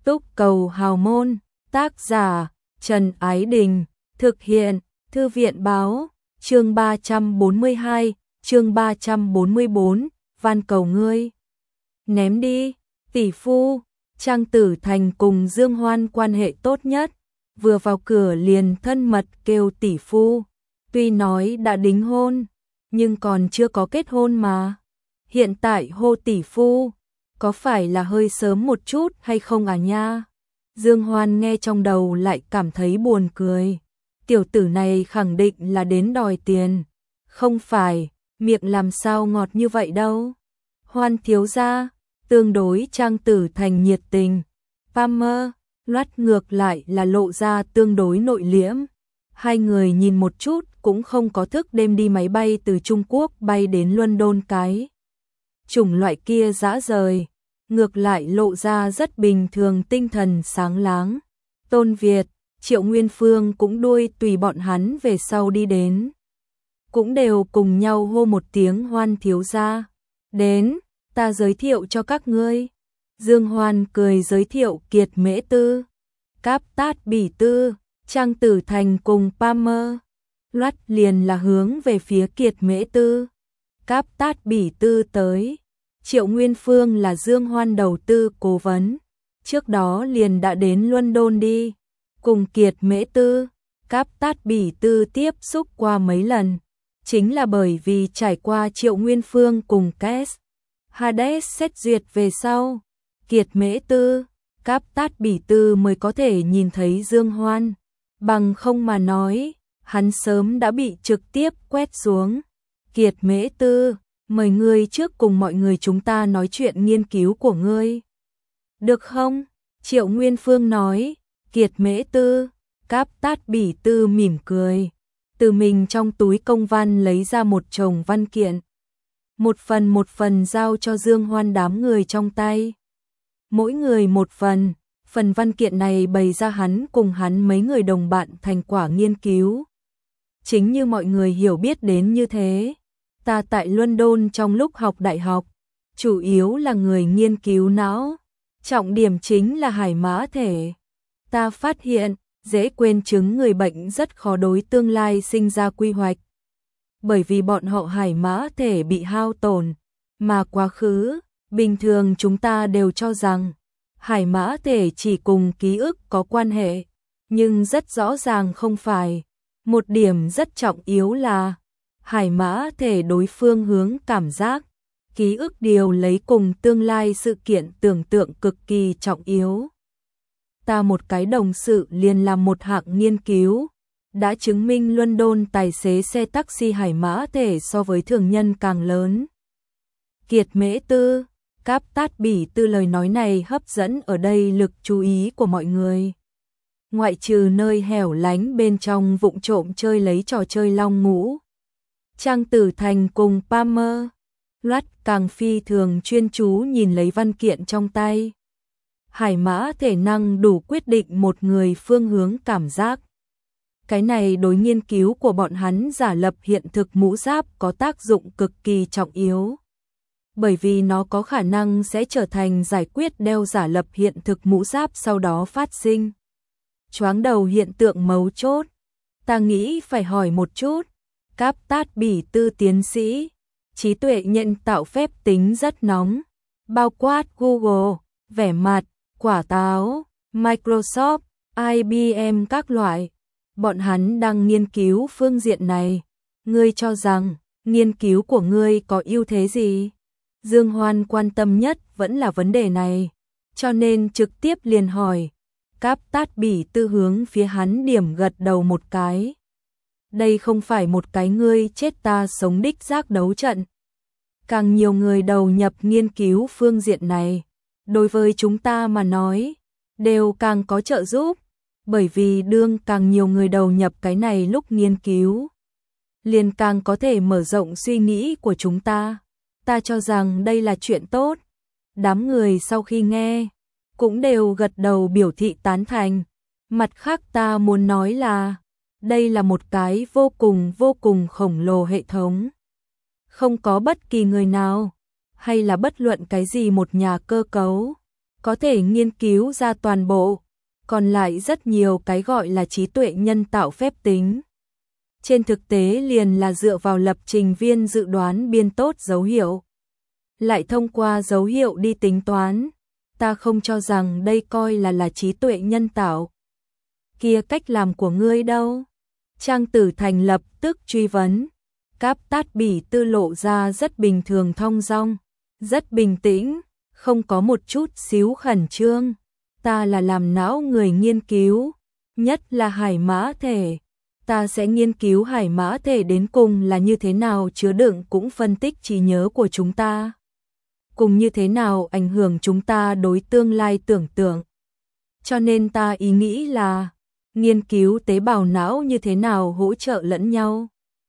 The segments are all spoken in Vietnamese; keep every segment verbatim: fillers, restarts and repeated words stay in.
Túc Cầu Hào Môn, tác giả Trần Ái Đình, thực hiện Thư viện Báo, chương ba trăm bốn mươi hai, chương ba trăm bốn mươi bốn, van cầu ngươi. Ném đi, tỷ phu. Trang Tử Thành cùng Dương Hoan quan hệ tốt nhất, vừa vào cửa liền thân mật kêu tỷ phu. Tuy nói đã đính hôn, nhưng còn chưa có kết hôn mà. Hiện tại hô tỷ phu, có phải là hơi sớm một chút hay không à nha? Dương Hoan nghe trong đầu lại cảm thấy buồn cười. Tiểu tử này khẳng định là đến đòi tiền. Không phải, miệng làm sao ngọt như vậy đâu. Hoan thiếu gia, tương đối Trang Tử Thành nhiệt tình. Palmer, loát ngược lại là lộ ra tương đối nội liễm. Hai người nhìn một chút cũng không có thức đêm đi máy bay từ Trung Quốc bay đến London cái. Chủng loại kia dã rời, ngược lại lộ ra rất bình thường, tinh thần sáng láng. Tôn Việt, Triệu Nguyên Phương cũng đuôi tùy bọn hắn về sau đi đến. Cũng đều cùng nhau hô một tiếng Hoan thiếu gia. Đến, ta giới thiệu cho các ngươi. Dương Hoan cười giới thiệu Kiệt Mễ Tư, Cáp Tát Bỉ Tư, Trang Tử Thành cùng Palmer. Loát liền là hướng về phía Kiệt Mễ Tư, Cáp Tát Bỉ Tư tới. Triệu Nguyên Phương là Dương Hoan đầu tư cố vấn, trước đó liền đã đến London đi, cùng Kiệt Mễ Tư, Cáp Tát Bỉ Tư tiếp xúc qua mấy lần. Chính là bởi vì trải qua Triệu Nguyên Phương cùng Kes Hades xét duyệt về sau, Kiệt Mễ Tư, Cáp Tát Bỉ Tư mới có thể nhìn thấy Dương Hoan. Bằng không mà nói, hắn sớm đã bị trực tiếp quét xuống. Kiệt Mễ Tư, mời ngươi trước cùng mọi người chúng ta nói chuyện nghiên cứu của ngươi. Được không? Triệu Nguyên Phương nói. Kiệt Mễ Tư, Cáp Tát Bỉ Tư mỉm cười, từ mình trong túi công văn lấy ra một chồng văn kiện. Một phần một phần giao cho Dương Hoan đám người trong tay. Mỗi người một phần, phần văn kiện này bày ra hắn cùng hắn mấy người đồng bạn thành quả nghiên cứu. Chính như mọi người hiểu biết đến như thế, ta tại London trong lúc học đại học, chủ yếu là người nghiên cứu não, trọng điểm chính là hải mã thể. Ta phát hiện, dễ quên chứng người bệnh rất khó đối tương lai sinh ra quy hoạch. Bởi vì bọn họ hải mã thể bị hao tổn, mà quá khứ, bình thường chúng ta đều cho rằng hải mã thể chỉ cùng ký ức có quan hệ, nhưng rất rõ ràng không phải. Một điểm rất trọng yếu là hải mã thể đối phương hướng cảm giác, ký ức điều lấy cùng tương lai sự kiện tưởng tượng cực kỳ trọng yếu. Ta một cái đồng sự liền làm một hạng nghiên cứu, đã chứng minh London tài xế xe taxi hải mã thể so với thường nhân càng lớn. Kiệt Mễ Tư, Cáp Tát Bỉ Tư lời nói này hấp dẫn ở đây lực chú ý của mọi người. Ngoại trừ nơi hẻo lánh bên trong vụng trộm chơi lấy trò chơi long ngũ, Trang Tử Thành cùng Palmer, Loát càng phi thường chuyên chú nhìn lấy văn kiện trong tay. Hải mã thể năng đủ quyết định một người phương hướng cảm giác. Cái này đối nghiên cứu của bọn hắn giả lập hiện thực mũ giáp có tác dụng cực kỳ trọng yếu. Bởi vì nó có khả năng sẽ trở thành giải quyết đeo giả lập hiện thực mũ giáp sau đó phát sinh choáng đầu hiện tượng mấu chốt. Ta nghĩ phải hỏi một chút, Cáp Tát Bỉ Tư tiến sĩ, trí tuệ nhân tạo phép tính rất nóng, bao quát Google, vẻ mặt, quả táo, Microsoft, I B M các loại. Bọn hắn đang nghiên cứu phương diện này. Ngươi cho rằng, nghiên cứu của ngươi có ưu thế gì? Dương Hoan quan tâm nhất vẫn là vấn đề này, cho nên trực tiếp liền hỏi. Cáp Tát Bỉ Tư hướng phía hắn điểm gật đầu một cái. Đây không phải một cái ngươi chết ta sống đích giác đấu trận. Càng nhiều người đầu nhập nghiên cứu phương diện này, đối với chúng ta mà nói, đều càng có trợ giúp. Bởi vì đương càng nhiều người đầu nhập cái này lúc nghiên cứu, liền càng có thể mở rộng suy nghĩ của chúng ta. Ta cho rằng đây là chuyện tốt. Đám người sau khi nghe, cũng đều gật đầu biểu thị tán thành. Mặt khác ta muốn nói là, đây là một cái vô cùng vô cùng khổng lồ hệ thống. Không có bất kỳ người nào, hay là bất luận cái gì một nhà cơ cấu, có thể nghiên cứu ra toàn bộ, còn lại rất nhiều cái gọi là trí tuệ nhân tạo phép tính. Trên thực tế liền là dựa vào lập trình viên dự đoán biên tốt dấu hiệu, lại thông qua dấu hiệu đi tính toán. Ta không cho rằng đây coi là là trí tuệ nhân tạo. Kia cách làm của ngươi đâu? Trang Tử Thành lập tức truy vấn. Cáp Tát Bỉ Tư lộ ra rất bình thường thong dong, rất bình tĩnh, không có một chút xíu khẩn trương. Ta là làm não người nghiên cứu, nhất là hải mã thể. Ta sẽ nghiên cứu hải mã thể đến cùng là như thế nào chứa đựng cũng phân tích trí nhớ của chúng ta. Cùng như thế nào ảnh hưởng chúng ta đối tương lai tưởng tượng. Cho nên ta ý nghĩ là nghiên cứu tế bào não như thế nào hỗ trợ lẫn nhau.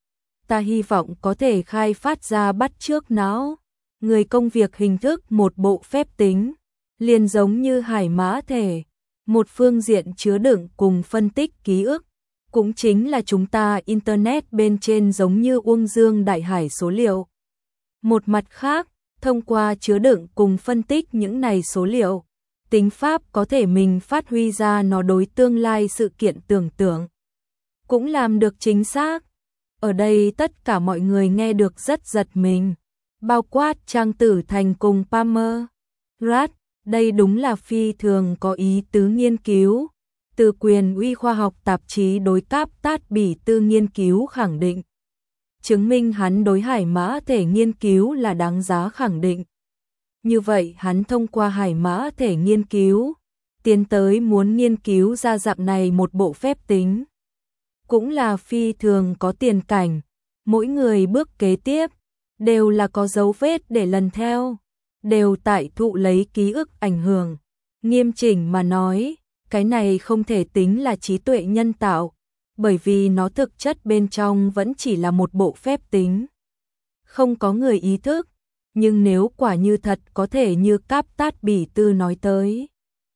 Ta hy vọng có thể khai phát ra bắt chước não, người công việc hình thức một bộ phép tính, liền giống như hải mã thể, một phương diện chứa đựng cùng phân tích ký ức, cũng chính là chúng ta Internet bên trên giống như Uông Dương đại hải số liệu. Một mặt khác, thông qua chứa đựng cùng phân tích những này số liệu, tính pháp có thể mình phát huy ra nó đối tương lai sự kiện tưởng tượng. Cũng làm được chính xác. Ở đây tất cả mọi người nghe được rất giật mình, bao quát Trang Tử Thành cùng Palmer. Rat, đây đúng là phi thường có ý tứ nghiên cứu. Từ Quyền uy khoa học tạp chí đối Cáp Tát Bỉ Tư nghiên cứu khẳng định. Chứng minh hắn đối hải mã thể nghiên cứu là đáng giá khẳng định. Như vậy hắn thông qua hải mã thể nghiên cứu, tiến tới muốn nghiên cứu ra dạng này một bộ phép tính. Cũng là phi thường có tiền cảnh, mỗi người bước kế tiếp, đều là có dấu vết để lần theo, đều tại thụ lấy ký ức ảnh hưởng. Nghiêm chỉnh mà nói, cái này không thể tính là trí tuệ nhân tạo, bởi vì nó thực chất bên trong vẫn chỉ là một bộ phép tính. Không có người ý thức, nhưng nếu quả như thật có thể như Cáp Tát Bỉ Tư nói tới,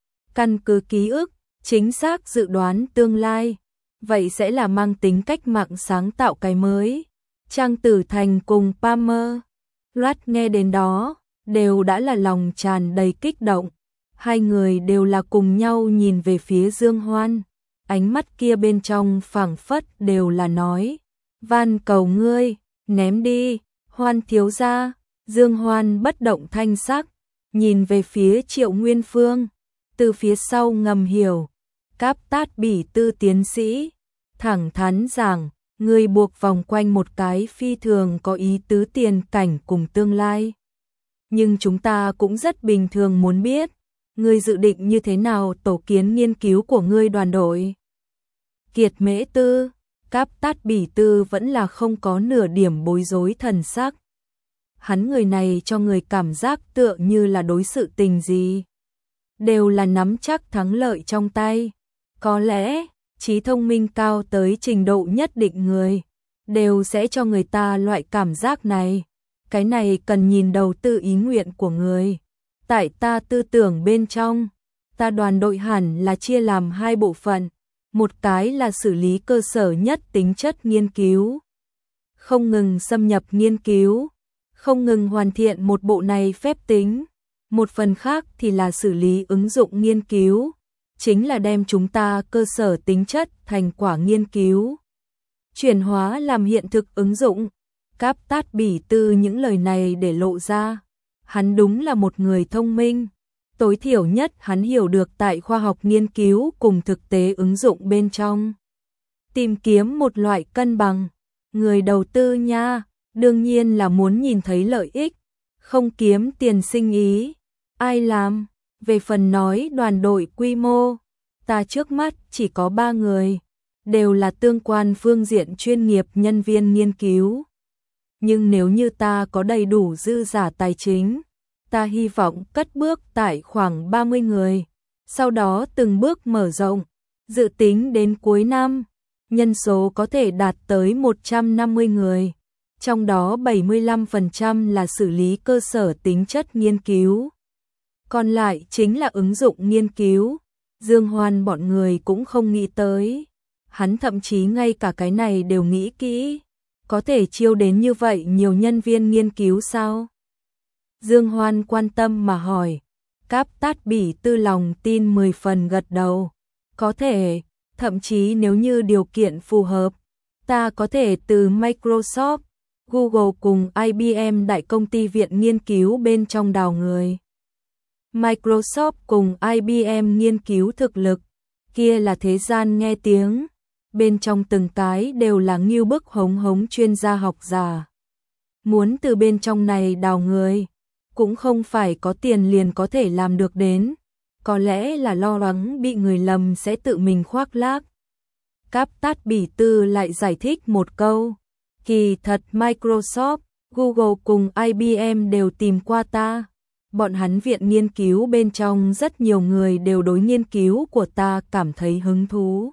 căn cứ ký ức, chính xác dự đoán tương lai, vậy sẽ là mang tính cách mạng sáng tạo cái mới. Trang Tử Thành cùng Palmer, Rat nghe đến đó, đều đã là lòng tràn đầy kích động. Hai người đều là cùng nhau nhìn về phía Dương Hoan, ánh mắt kia bên trong phảng phất đều là nói, van cầu ngươi, ném đi, Hoan thiếu gia. Dương Hoan bất động thanh sắc, nhìn về phía Triệu Nguyên Phương, từ phía sau ngầm hiểu, Cáp Tát Bỉ Tư tiến sĩ, thẳng thắn rằng, ngươi buộc vòng quanh một cái phi thường có ý tứ tiền cảnh cùng tương lai. Nhưng chúng ta cũng rất bình thường muốn biết, ngươi dự định như thế nào tổ kiến nghiên cứu của ngươi đoàn đội. Kiệt Mễ Tư, Cáp Tát Bỉ Tư vẫn là không có nửa điểm bối rối thần sắc. Hắn người này cho người cảm giác tựa như là đối sự tình gì, đều là nắm chắc thắng lợi trong tay. Có lẽ, trí thông minh cao tới trình độ nhất định người, đều sẽ cho người ta loại cảm giác này. Cái này cần nhìn đầu tư ý nguyện của người. Tại ta tư tưởng bên trong, ta đoàn đội hẳn là chia làm hai bộ phận. Một cái là xử lý cơ sở nhất tính chất nghiên cứu, không ngừng xâm nhập nghiên cứu, không ngừng hoàn thiện một bộ này phép tính. Một phần khác thì là xử lý ứng dụng nghiên cứu, chính là đem chúng ta cơ sở tính chất thành quả nghiên cứu, chuyển hóa làm hiện thực ứng dụng. Cáp Tát Bỉ Tư những lời này để lộ ra, hắn đúng là một người thông minh. Tối thiểu nhất hắn hiểu được tại khoa học nghiên cứu cùng thực tế ứng dụng bên trong, tìm kiếm một loại cân bằng. Người đầu tư nha, đương nhiên là muốn nhìn thấy lợi ích, không kiếm tiền sinh ý. Ai làm? Về phần nói đoàn đội quy mô, ta trước mắt chỉ có ba người, đều là tương quan phương diện chuyên nghiệp nhân viên nghiên cứu. Nhưng nếu như ta có đầy đủ dư giả tài chính, ta hy vọng cất bước tại khoảng ba mươi người, sau đó từng bước mở rộng, dự tính đến cuối năm, nhân số có thể đạt tới một trăm năm mươi người, trong đó bảy mươi lăm phần trăm là xử lý cơ sở tính chất nghiên cứu. Còn lại chính là ứng dụng nghiên cứu. Dương Hoan bọn người cũng không nghĩ tới. Hắn thậm chí ngay cả cái này đều nghĩ kỹ. Có thể chiêu đến như vậy nhiều nhân viên nghiên cứu sao? Dương Hoan quan tâm mà hỏi. Cáp Tát Bỉ Tư lòng tin mười phần gật đầu. Có thể, thậm chí nếu như điều kiện phù hợp, ta có thể từ Microsoft, Google cùng I B M đại công ty viện nghiên cứu bên trong đào người. Microsoft cùng I B M nghiên cứu thực lực, kia là thế gian nghe tiếng, bên trong từng cái đều là nghiêu bức hống hống chuyên gia học giả. Muốn từ bên trong này đào người, cũng không phải có tiền liền có thể làm được đến, có lẽ là lo lắng bị người lầm sẽ tự mình khoác lác. Cáp Tát Bỉ Tư lại giải thích một câu, kỳ thật Microsoft, Google cùng I B M đều tìm qua ta. Bọn hắn viện nghiên cứu bên trong rất nhiều người đều đối nghiên cứu của ta cảm thấy hứng thú.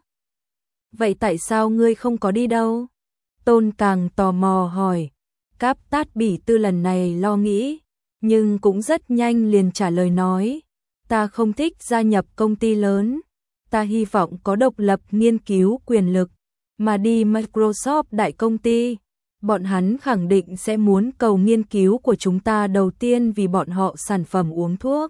Vậy tại sao ngươi không có đi đâu? Tôn Càng tò mò hỏi. Cáp Tát Bỉ Tư lần này lo nghĩ, nhưng cũng rất nhanh liền trả lời nói, ta không thích gia nhập công ty lớn, ta hy vọng có độc lập nghiên cứu quyền lực, mà đi Microsoft đại công ty, bọn hắn khẳng định sẽ muốn cầu nghiên cứu của chúng ta đầu tiên vì bọn họ sản phẩm uống thuốc.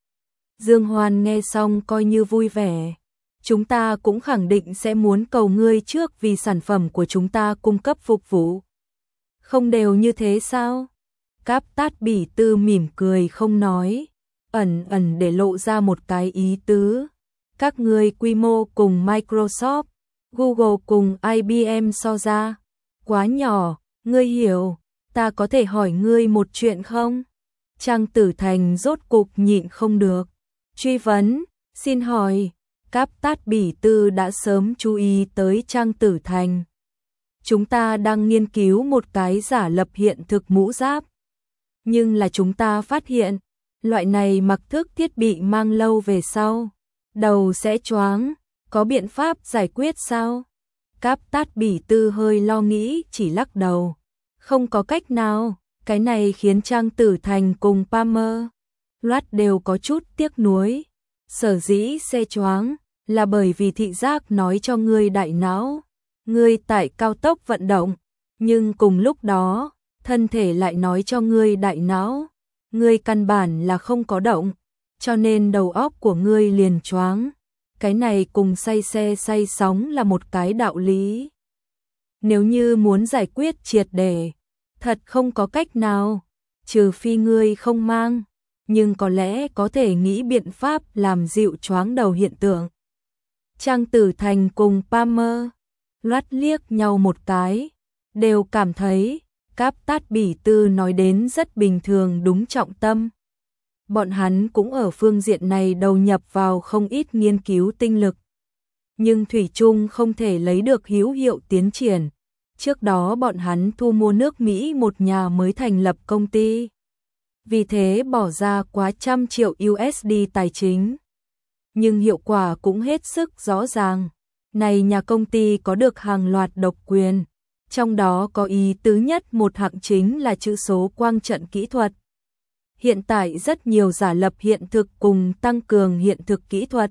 Dương Hoan nghe xong coi như vui vẻ, chúng ta cũng khẳng định sẽ muốn cầu ngươi trước vì sản phẩm của chúng ta cung cấp phục vụ. Không đều như thế sao? Cáp Tát Bỉ Tư mỉm cười không nói, ẩn ẩn để lộ ra một cái ý tứ. Các ngươi quy mô cùng Microsoft, Google cùng I B M so ra, quá nhỏ, ngươi hiểu, ta có thể hỏi ngươi một chuyện không? Trang Tử Thành rốt cục nhịn không được. Truy vấn, xin hỏi, Cáp Tát Bỉ Tư đã sớm chú ý tới Trang Tử Thành. Chúng ta đang nghiên cứu một cái giả lập hiện thực mũ giáp. Nhưng là chúng ta phát hiện, loại này mặc thức thiết bị mang lâu về sau, đầu sẽ choáng, có biện pháp giải quyết sao? Cáp Tát Bỉ Tư hơi lo nghĩ chỉ lắc đầu. Không có cách nào, cái này khiến Trang Tử Thành cùng Palmer Loát đều có chút tiếc nuối. Sở dĩ xe choáng là bởi vì thị giác nói cho ngươi đại não, ngươi tại cao tốc vận động, nhưng cùng lúc đó, thân thể lại nói cho ngươi đại não, ngươi căn bản là không có động, cho nên đầu óc của ngươi liền choáng. Cái này cùng say xe say sóng là một cái đạo lý. Nếu như muốn giải quyết triệt để, thật không có cách nào, trừ phi ngươi không mang, nhưng có lẽ có thể nghĩ biện pháp làm dịu choáng đầu hiện tượng. Trang Tử Thành cùng Palmer Loát liếc nhau một cái, đều cảm thấy Cáp Tát Bỉ Tư nói đến rất bình thường đúng trọng tâm. Bọn hắn cũng ở phương diện này đầu nhập vào không ít nghiên cứu tinh lực. Nhưng thủy chung không thể lấy được hữu hiệu tiến triển. Trước đó bọn hắn thu mua nước Mỹ một nhà mới thành lập công ty. Vì thế bỏ ra quá trăm triệu U S D tài chính. Nhưng hiệu quả cũng hết sức rõ ràng. Này nhà công ty có được hàng loạt độc quyền. Trong đó có ý tứ nhất một hạng chính là chữ số quang trận kỹ thuật. Hiện tại rất nhiều giả lập hiện thực cùng tăng cường hiện thực kỹ thuật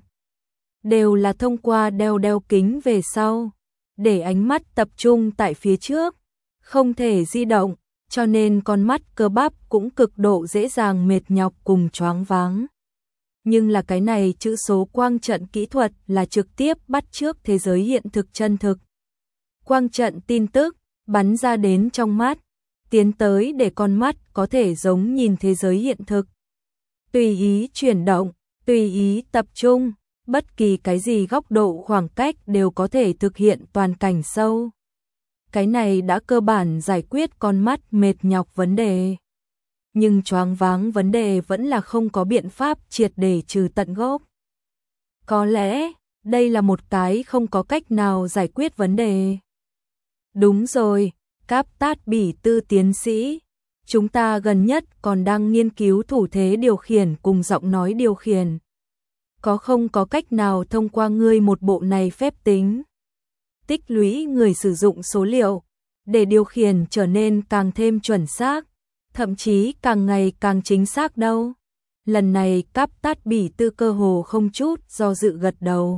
đều là thông qua đeo đeo kính về sau, để ánh mắt tập trung tại phía trước, không thể di động, cho nên con mắt cơ bắp cũng cực độ dễ dàng mệt nhọc cùng choáng váng. Nhưng là cái này chữ số quang trận kỹ thuật là trực tiếp bắt chước thế giới hiện thực chân thực. Quang trận tin tức bắn ra đến trong mắt, tiến tới để con mắt có thể giống nhìn thế giới hiện thực. Tùy ý chuyển động, tùy ý tập trung, bất kỳ cái gì góc độ khoảng cách đều có thể thực hiện toàn cảnh sâu. Cái này đã cơ bản giải quyết con mắt mệt nhọc vấn đề. Nhưng choáng váng vấn đề vẫn là không có biện pháp triệt để trừ tận gốc. Có lẽ, đây là một cái không có cách nào giải quyết vấn đề. Đúng rồi, Cáp Tát Bỉ Tư tiến sĩ, chúng ta gần nhất còn đang nghiên cứu thủ thế điều khiển cùng giọng nói điều khiển. Có không có cách nào thông qua ngươi một bộ này phép tính, tích lũy người sử dụng số liệu, để điều khiển trở nên càng thêm chuẩn xác, thậm chí càng ngày càng chính xác đâu? Lần này Cáp Tát Bỉ Tư cơ hồ không chút do dự gật đầu.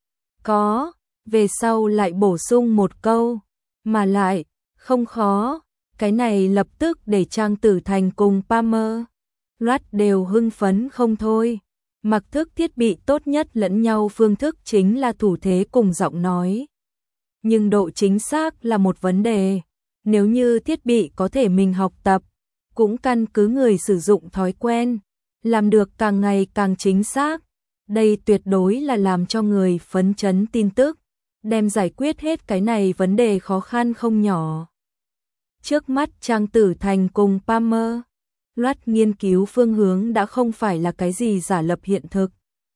Có, về sau lại bổ sung một câu, mà lại, không khó, cái này lập tức để Trang Tử Thành cùng Palmer Loát đều hưng phấn không thôi. Mặc thức thiết bị tốt nhất lẫn nhau phương thức chính là thủ thế cùng giọng nói. Nhưng độ chính xác là một vấn đề. Nếu như thiết bị có thể mình học tập, cũng căn cứ người sử dụng thói quen, làm được càng ngày càng chính xác. Đây tuyệt đối là làm cho người phấn chấn tin tức, đem giải quyết hết cái này vấn đề khó khăn không nhỏ. Trước mắt Trang Tử Thành cùng Palmer loạt nghiên cứu phương hướng đã không phải là cái gì giả lập hiện thực,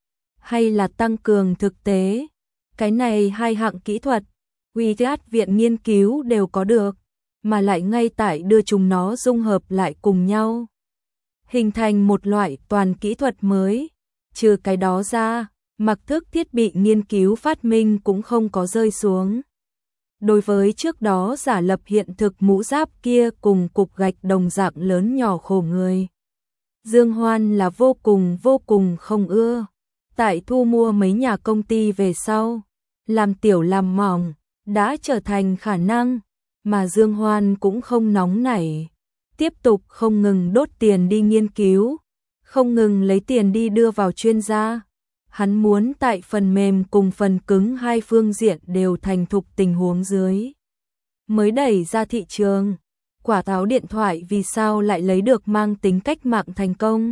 hay là tăng cường thực tế. Cái này hai hạng kỹ thuật, Wyatt viện nghiên cứu đều có được, mà lại ngay tại đưa chúng nó dung hợp lại cùng nhau, hình thành một loại toàn kỹ thuật mới. Trừ cái đó ra, mặc thức thiết bị nghiên cứu phát minh cũng không có rơi xuống. Đối với trước đó giả lập hiện thực mũ giáp kia cùng cục gạch đồng dạng lớn nhỏ khổ người, Dương Hoan là vô cùng vô cùng không ưa. Tại thu mua mấy nhà công ty về sau, làm tiểu làm mỏng, đã trở thành khả năng, mà Dương Hoan cũng không nóng nảy. Tiếp tục không ngừng đốt tiền đi nghiên cứu, không ngừng lấy tiền đi đưa vào chuyên gia. Hắn muốn tại phần mềm cùng phần cứng hai phương diện đều thành thục tình huống dưới, mới đẩy ra thị trường. Quả táo điện thoại vì sao lại lấy được mang tính cách mạng thành công?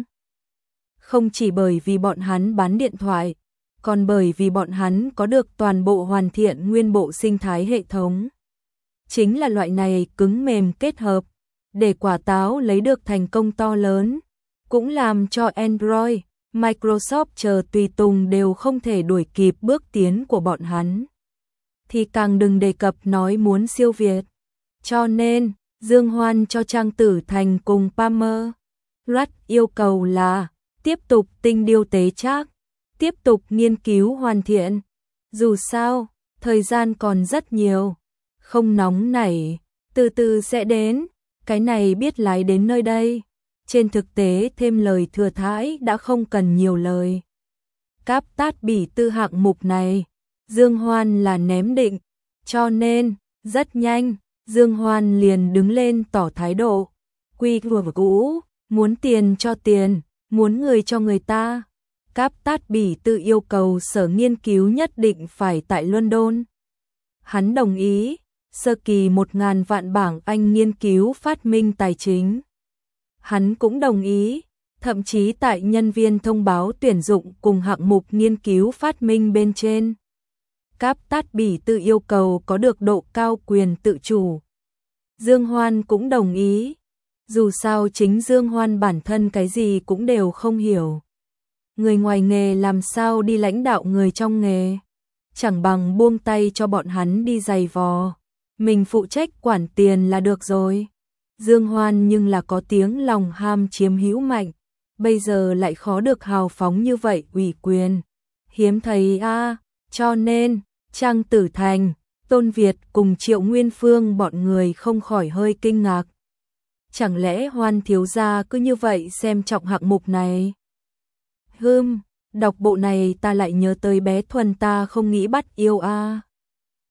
Không chỉ bởi vì bọn hắn bán điện thoại, còn bởi vì bọn hắn có được toàn bộ hoàn thiện nguyên bộ sinh thái hệ thống. Chính là loại này cứng mềm kết hợp, để quả táo lấy được thành công to lớn, cũng làm cho Android, Microsoft chờ tùy tùng đều không thể đuổi kịp bước tiến của bọn hắn. Thì càng đừng đề cập nói muốn siêu việt. Cho nên, Dương Hoan cho Trang Tử Thành cùng Palmer loạt yêu cầu là tiếp tục tinh điêu tế trác, tiếp tục nghiên cứu hoàn thiện. Dù sao, thời gian còn rất nhiều, không nóng nảy, từ từ sẽ đến. Cái này biết lái đến nơi đây. Trên thực tế thêm lời thừa thãi đã không cần nhiều lời. Cáp tát bỉ tư hạng mục này, Dương Hoan là ném định, cho nên, rất nhanh, Dương Hoan liền đứng lên tỏ thái độ. Quy vừa cũ, muốn tiền cho tiền, muốn người cho người ta. Cáp tát bỉ tư yêu cầu sở nghiên cứu nhất định phải tại London. Hắn đồng ý, sơ kỳ một ngàn vạn bảng Anh nghiên cứu phát minh tài chính. Hắn cũng đồng ý, thậm chí tại nhân viên thông báo tuyển dụng cùng hạng mục nghiên cứu phát minh bên trên. Cáp tát bỉ tự yêu cầu có được độ cao quyền tự chủ. Dương Hoan cũng đồng ý, dù sao chính Dương Hoan bản thân cái gì cũng đều không hiểu. Người ngoài nghề làm sao đi lãnh đạo người trong nghề, chẳng bằng buông tay cho bọn hắn đi giày vò. Mình phụ trách quản tiền là được rồi. Dương Hoan nhưng là có tiếng lòng ham chiếm hữu mạnh, bây giờ lại khó được hào phóng như vậy ủy quyền. Hiếm thấy a, à, cho nên, Trang Tử Thành, Tôn Việt cùng Triệu Nguyên Phương bọn người không khỏi hơi kinh ngạc. Chẳng lẽ Hoan thiếu gia cứ như vậy xem trọng hạng mục này? Hừm, đọc bộ này ta lại nhớ tới bé Thuần ta không nghĩ bắt yêu a. À.